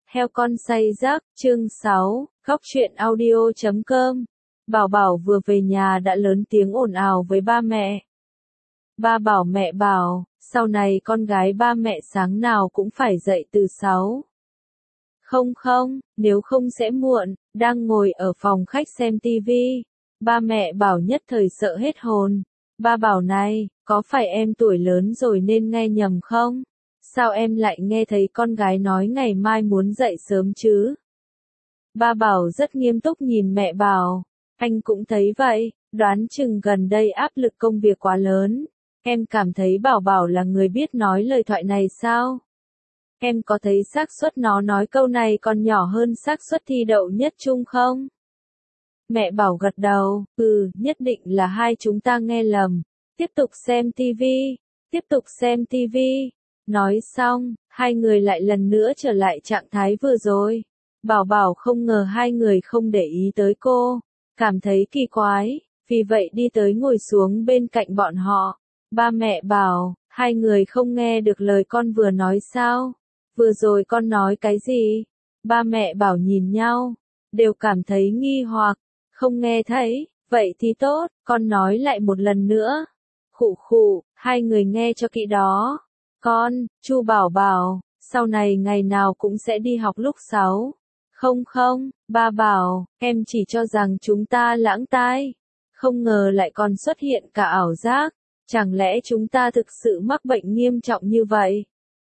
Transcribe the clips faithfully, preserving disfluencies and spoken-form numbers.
Heo con say giấc, chương sáu, góc truyện audio chấm com. Bảo Bảo vừa về nhà đã lớn tiếng ồn ào với ba mẹ. Ba bảo mẹ bảo, sau này con gái ba mẹ sáng nào cũng phải dậy từ sáu. Không không, nếu không sẽ muộn, đang ngồi ở phòng khách xem tivi. Ba mẹ bảo nhất thời sợ hết hồn. Ba bảo này, có phải em tuổi lớn rồi nên nghe nhầm không? Sao em lại nghe thấy con gái nói ngày mai muốn dậy sớm chứ? Ba Bảo rất nghiêm túc nhìn mẹ Bảo, anh cũng thấy vậy, đoán chừng gần đây áp lực công việc quá lớn. Em cảm thấy Bảo Bảo là người biết nói lời thoại này sao? Em có thấy xác suất nó nói câu này còn nhỏ hơn xác suất thi đậu nhất trung không? Mẹ Bảo gật đầu, ừ, nhất định là hai chúng ta nghe lầm. Tiếp tục xem tivi, tiếp tục xem tivi. Nói xong, hai người lại lần nữa trở lại trạng thái vừa rồi. Bảo Bảo không ngờ hai người không để ý tới cô, cảm thấy kỳ quái, vì vậy đi tới ngồi xuống bên cạnh bọn họ. Ba mẹ bảo, hai người không nghe được lời con vừa nói sao? Vừa rồi con nói cái gì? Ba mẹ bảo nhìn nhau, đều cảm thấy nghi hoặc, không nghe thấy, vậy thì tốt, con nói lại một lần nữa. Khụ khụ, hai người nghe cho kỹ đó. Con, Chu Bảo bảo, sau này ngày nào cũng sẽ đi học lúc sáu. Không không, ba bảo, em chỉ cho rằng chúng ta lãng tai. Không ngờ lại còn xuất hiện cả ảo giác. Chẳng lẽ chúng ta thực sự mắc bệnh nghiêm trọng như vậy?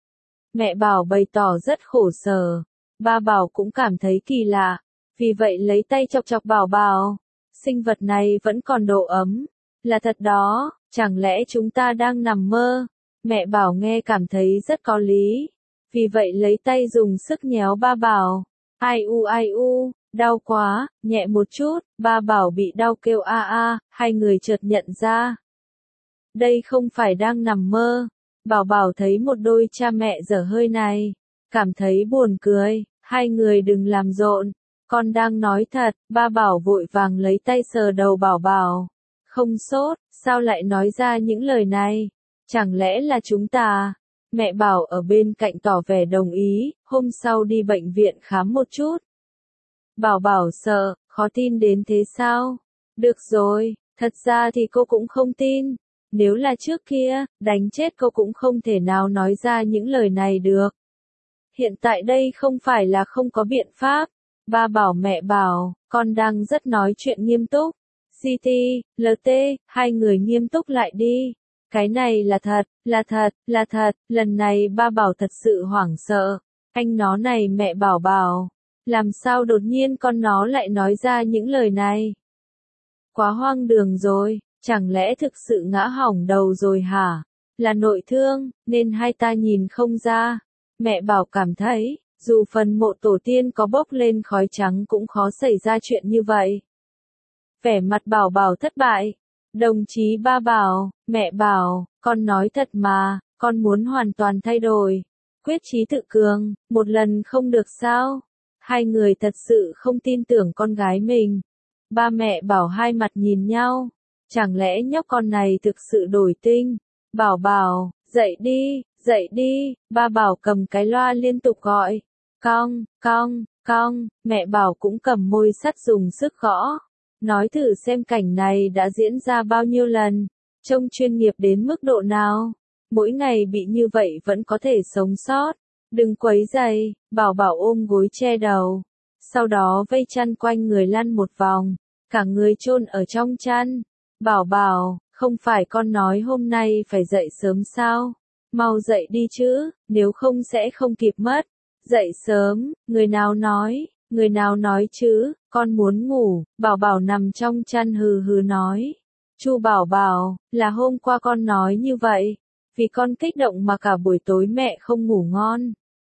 Mẹ Bảo bày tỏ rất khổ sở. Ba Bảo cũng cảm thấy kỳ lạ. Vì vậy lấy tay chọc chọc Bảo Bảo. Sinh vật này vẫn còn độ ấm. Là thật đó, chẳng lẽ chúng ta đang nằm mơ? Mẹ Bảo nghe cảm thấy rất có lý. Vì vậy lấy tay dùng sức nhéo ba Bảo. Ai u ai u, đau quá, nhẹ một chút, ba Bảo bị đau kêu a a, hai người chợt nhận ra. Đây không phải đang nằm mơ. Bảo Bảo thấy một đôi cha mẹ dở hơi này. Cảm thấy buồn cười, hai người đừng làm rộn. Con đang nói thật, ba Bảo vội vàng lấy tay sờ đầu Bảo Bảo. Không sốt, sao lại nói ra những lời này? Chẳng lẽ là chúng ta? Mẹ Bảo ở bên cạnh tỏ vẻ đồng ý, hôm sau đi bệnh viện khám một chút. Bảo Bảo sợ, khó tin đến thế sao? Được rồi, thật ra thì cô cũng không tin. Nếu là trước kia, đánh chết cô cũng không thể nào nói ra những lời này được. Hiện tại đây không phải là không có biện pháp. Ba bảo mẹ bảo, con đang rất nói chuyện nghiêm túc. giê tê, lờ tê, hai người nghiêm túc lại đi. Cái này là thật, là thật, là thật, lần này ba Bảo thật sự hoảng sợ. Anh nó này mẹ Bảo bảo, làm sao đột nhiên con nó lại nói ra những lời này? Quá hoang đường rồi, chẳng lẽ thực sự ngã hỏng đầu rồi hả? Là nội thương, nên hai ta nhìn không ra. Mẹ Bảo cảm thấy, dù phần mộ tổ tiên có bốc lên khói trắng cũng khó xảy ra chuyện như vậy. Vẻ mặt Bảo Bảo thất bại. Đồng chí ba bảo, mẹ bảo, con nói thật mà, con muốn hoàn toàn thay đổi. Quyết chí tự cường, một lần không được sao? Hai người thật sự không tin tưởng con gái mình. Ba mẹ bảo hai mặt nhìn nhau. Chẳng lẽ nhóc con này thực sự đổi tinh? Bảo Bảo, dậy đi, dậy đi, ba Bảo cầm cái loa liên tục gọi. Cong, cong, cong, mẹ Bảo cũng cầm môi sắt dùng sức gõ. Nói thử xem cảnh này đã diễn ra bao nhiêu lần, trông chuyên nghiệp đến mức độ nào. Mỗi ngày bị như vậy vẫn có thể sống sót. Đừng quấy rầy, Bảo Bảo ôm gối che đầu. Sau đó vây chăn quanh người lăn một vòng, cả người chôn ở trong chăn. Bảo Bảo, không phải con nói hôm nay phải dậy sớm sao? Mau dậy đi chứ, nếu không sẽ không kịp mất. Dậy sớm, người nào nói? Người nào nói chứ, con muốn ngủ. Bảo Bảo nằm trong chăn hừ hừ nói. Chu Bảo Bảo, là hôm qua con nói như vậy. Vì con kích động mà cả buổi tối mẹ không ngủ ngon.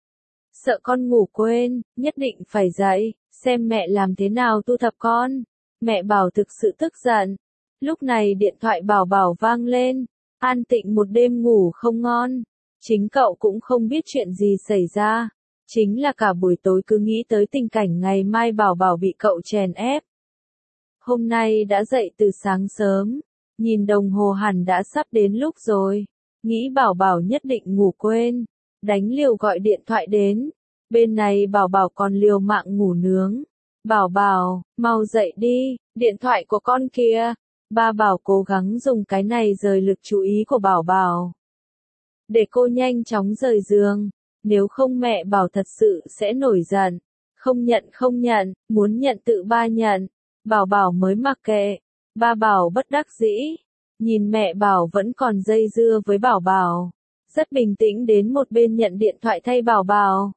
Sợ con ngủ quên, nhất định phải dậy, xem mẹ làm thế nào thu thập con. Mẹ Bảo thực sự tức giận. Lúc này điện thoại Bảo Bảo vang lên. An Tịnh một đêm ngủ không ngon. Chính cậu cũng không biết chuyện gì xảy ra. Chính là cả buổi tối cứ nghĩ tới tình cảnh ngày mai Bảo Bảo bị cậu chèn ép. Hôm nay đã dậy từ sáng sớm, nhìn đồng hồ hẳn đã sắp đến lúc rồi. Nghĩ Bảo Bảo nhất định ngủ quên, đánh liều gọi điện thoại đến. Bên này Bảo Bảo còn liều mạng ngủ nướng. Bảo Bảo, mau dậy đi, điện thoại của con kìa. Ba Bảo cố gắng dùng cái này rời lực chú ý của Bảo Bảo. Để cô nhanh chóng rời giường, nếu không mẹ Bảo thật sự sẽ nổi giận. Không nhận không nhận, muốn nhận tự ba nhận. Bảo Bảo mới mặc kệ. Ba Bảo bất đắc dĩ. Nhìn mẹ Bảo vẫn còn dây dưa với Bảo Bảo. Rất bình tĩnh đến một bên nhận điện thoại thay Bảo Bảo.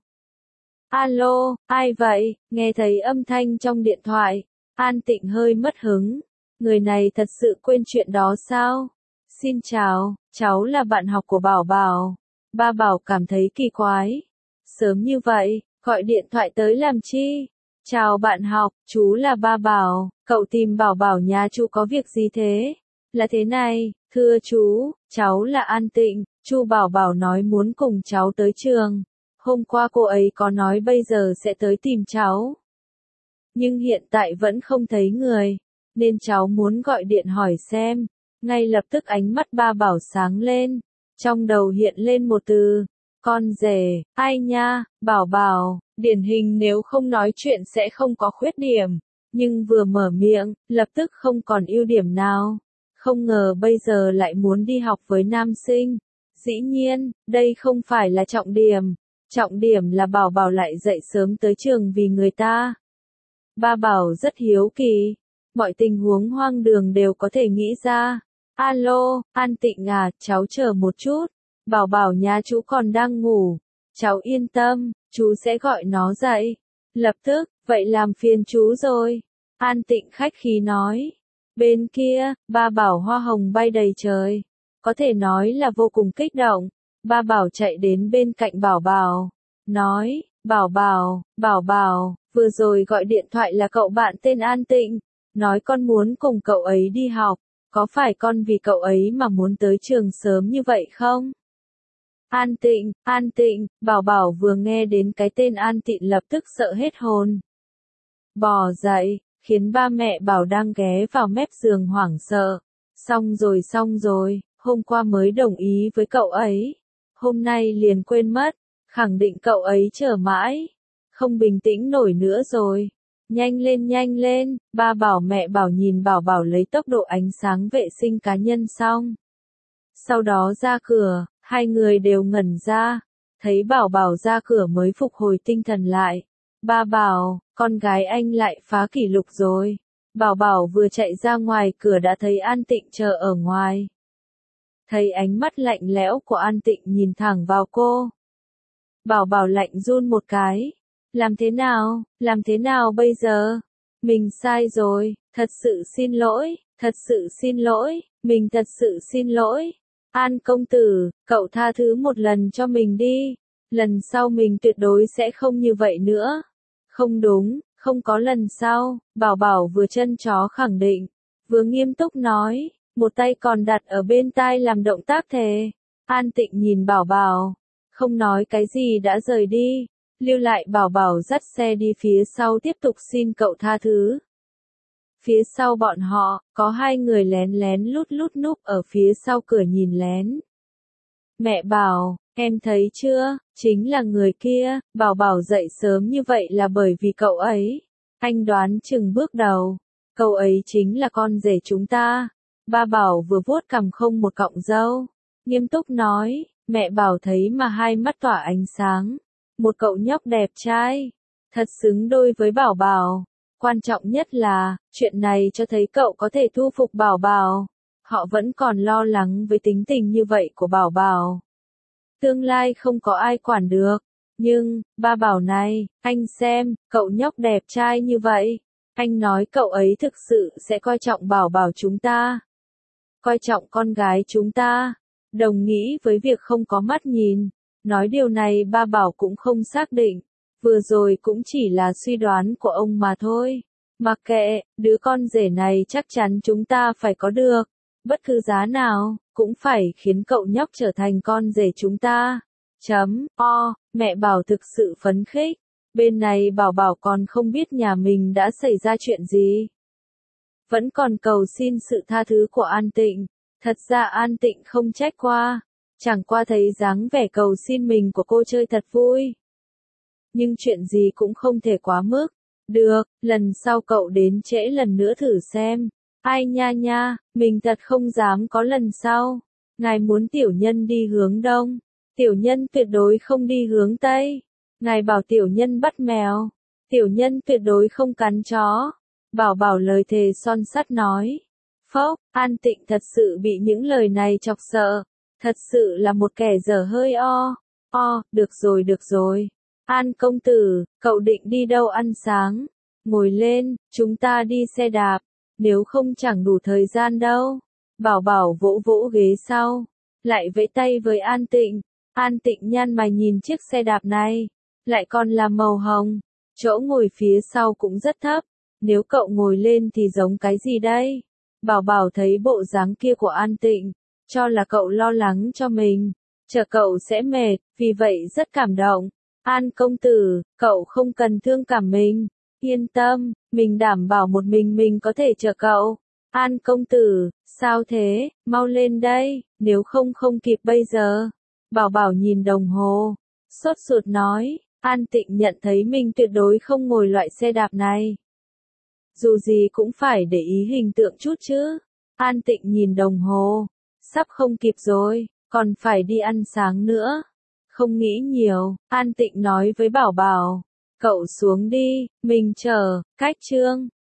Alo, ai vậy? Nghe thấy âm thanh trong điện thoại. An Tịnh hơi mất hứng. Người này thật sự quên chuyện đó sao? Xin chào, cháu là bạn học của Bảo Bảo. Ba Bảo cảm thấy kỳ quái. Sớm như vậy, gọi điện thoại tới làm chi? Chào bạn học, chú là Ba Bảo. Cậu tìm Bảo Bảo nhà chú có việc gì thế? Là thế này, thưa chú, cháu là An Tịnh. Chú Bảo Bảo nói muốn cùng cháu tới trường. Hôm qua cô ấy có nói bây giờ sẽ tới tìm cháu. Nhưng hiện tại vẫn không thấy người. Nên cháu muốn gọi điện hỏi xem. Ngay lập tức ánh mắt Ba Bảo sáng lên. Trong đầu hiện lên một từ. Con rể, ai nha, Bảo Bảo, điển hình nếu không nói chuyện sẽ không có khuyết điểm. Nhưng vừa mở miệng, lập tức không còn ưu điểm nào. Không ngờ bây giờ lại muốn đi học với nam sinh. Dĩ nhiên, đây không phải là trọng điểm. Trọng điểm là Bảo Bảo lại dậy sớm tới trường vì người ta. Ba Bảo rất hiếu kỳ. Mọi tình huống hoang đường đều có thể nghĩ ra. Alo, An Tịnh à, cháu chờ một chút. Bảo Bảo nhà chú còn đang ngủ. Cháu yên tâm, chú sẽ gọi nó dậy. Lập tức, vậy làm phiền chú rồi. An Tịnh khách khí nói. Bên kia, Ba Bảo hoa hồng bay đầy trời. Có thể nói là vô cùng kích động. Ba Bảo chạy đến bên cạnh Bảo Bảo. Nói, Bảo Bảo, Bảo Bảo, vừa rồi gọi điện thoại là cậu bạn tên An Tịnh. Nói con muốn cùng cậu ấy đi học. Có phải con vì cậu ấy mà muốn tới trường sớm như vậy không? An Tịnh, An Tịnh, Bảo Bảo vừa nghe đến cái tên An Tịnh lập tức sợ hết hồn. Bò dậy, khiến ba mẹ Bảo đang ghé vào mép giường hoảng sợ. Xong rồi xong rồi, hôm qua mới đồng ý với cậu ấy. Hôm nay liền quên mất, khẳng định cậu ấy chờ mãi. Không bình tĩnh nổi nữa rồi. Nhanh lên nhanh lên, ba Bảo mẹ Bảo nhìn Bảo Bảo lấy tốc độ ánh sáng vệ sinh cá nhân xong. Sau đó ra cửa, hai người đều ngẩn ra. Thấy Bảo Bảo ra cửa mới phục hồi tinh thần lại. Ba Bảo, con gái anh lại phá kỷ lục rồi. Bảo Bảo vừa chạy ra ngoài cửa đã thấy An Tịnh chờ ở ngoài. Thấy ánh mắt lạnh lẽo của An Tịnh nhìn thẳng vào cô. Bảo Bảo lạnh run một cái. Làm thế nào, làm thế nào bây giờ? Mình sai rồi, thật sự xin lỗi, thật sự xin lỗi, mình thật sự xin lỗi. An công tử, cậu tha thứ một lần cho mình đi. Lần sau mình tuyệt đối sẽ không như vậy nữa. Không đúng, không có lần sau, Bảo Bảo vừa chân chó khẳng định, vừa nghiêm túc nói, một tay còn đặt ở bên tai làm động tác thề. An Tịnh nhìn Bảo Bảo, không nói cái gì đã rời đi, lưu lại Bảo Bảo dắt xe đi phía sau tiếp tục xin cậu tha thứ. Phía sau bọn họ, có hai người lén lén lút lút núp ở phía sau cửa nhìn lén. Mẹ Bảo, em thấy chưa, chính là người kia. Bảo Bảo dậy sớm như vậy là bởi vì cậu ấy. Anh đoán chừng bước đầu, cậu ấy chính là con rể chúng ta. Ba Bảo vừa vuốt cằm không một cọng râu, nghiêm túc nói, mẹ Bảo thấy mà hai mắt tỏa ánh sáng. Một cậu nhóc đẹp trai, thật xứng đôi với Bảo Bảo. Quan trọng nhất là, chuyện này cho thấy cậu có thể thu phục Bảo Bảo. Họ vẫn còn lo lắng với tính tình như vậy của Bảo Bảo. Tương lai không có ai quản được. Nhưng, ba Bảo này, anh xem, cậu nhóc đẹp trai như vậy. Anh nói cậu ấy thực sự sẽ coi trọng Bảo Bảo chúng ta. Coi trọng con gái chúng ta. Đồng nghĩ với việc không có mắt nhìn. Nói điều này ba Bảo cũng không xác định. Vừa rồi cũng chỉ là suy đoán của ông mà thôi. Mặc kệ, đứa con rể này chắc chắn chúng ta phải có được. Bất cứ giá nào, cũng phải khiến cậu nhóc trở thành con rể chúng ta. Chấm, o, mẹ Bảo thực sự phấn khích. Bên này Bảo Bảo còn không biết nhà mình đã xảy ra chuyện gì. Vẫn còn cầu xin sự tha thứ của An Tịnh. Thật ra An Tịnh không trách qua. Chẳng qua thấy dáng vẻ cầu xin mình của cô chơi thật vui. nhưng chuyện gì cũng không thể quá mức. Được, lần sau cậu đến trễ lần nữa thử xem. Ai nha nha, mình thật không dám có lần sau. Ngài muốn tiểu nhân đi hướng đông. Tiểu nhân tuyệt đối không đi hướng tây. Ngài bảo tiểu nhân bắt mèo. Tiểu nhân tuyệt đối không cắn chó. Bảo bảo lời thề son sắt nói. Phốc, An Tịnh thật sự bị những lời này chọc sợ. Thật sự là một kẻ dở hơi o. O, được rồi được rồi. An công tử, cậu định đi đâu ăn sáng? Ngồi lên, chúng ta đi xe đạp. Nếu không chẳng đủ thời gian đâu. Bảo bảo vỗ vỗ ghế sau. Lại vẫy tay với An Tịnh. An Tịnh nhăn mày nhìn chiếc xe đạp này. Lại còn là màu hồng. Chỗ ngồi phía sau cũng rất thấp. Nếu cậu ngồi lên thì giống cái gì đây? Bảo bảo thấy bộ dáng kia của An Tịnh. Cho là cậu lo lắng cho mình. Chờ cậu sẽ mệt, vì vậy rất cảm động. An công tử, cậu không cần thương cảm mình. Yên tâm, mình đảm bảo một mình mình có thể chờ cậu. An công tử, sao thế, mau lên đây, nếu không không kịp bây giờ. Bảo bảo nhìn đồng hồ, sốt ruột nói, An Tịnh nhận thấy mình tuyệt đối không ngồi loại xe đạp này. Dù gì cũng phải để ý hình tượng chút chứ. An Tịnh nhìn đồng hồ, sắp không kịp rồi, còn phải đi ăn sáng nữa. Không nghĩ nhiều, An Tịnh nói với Bảo Bảo, cậu xuống đi, mình chờ, cách chương.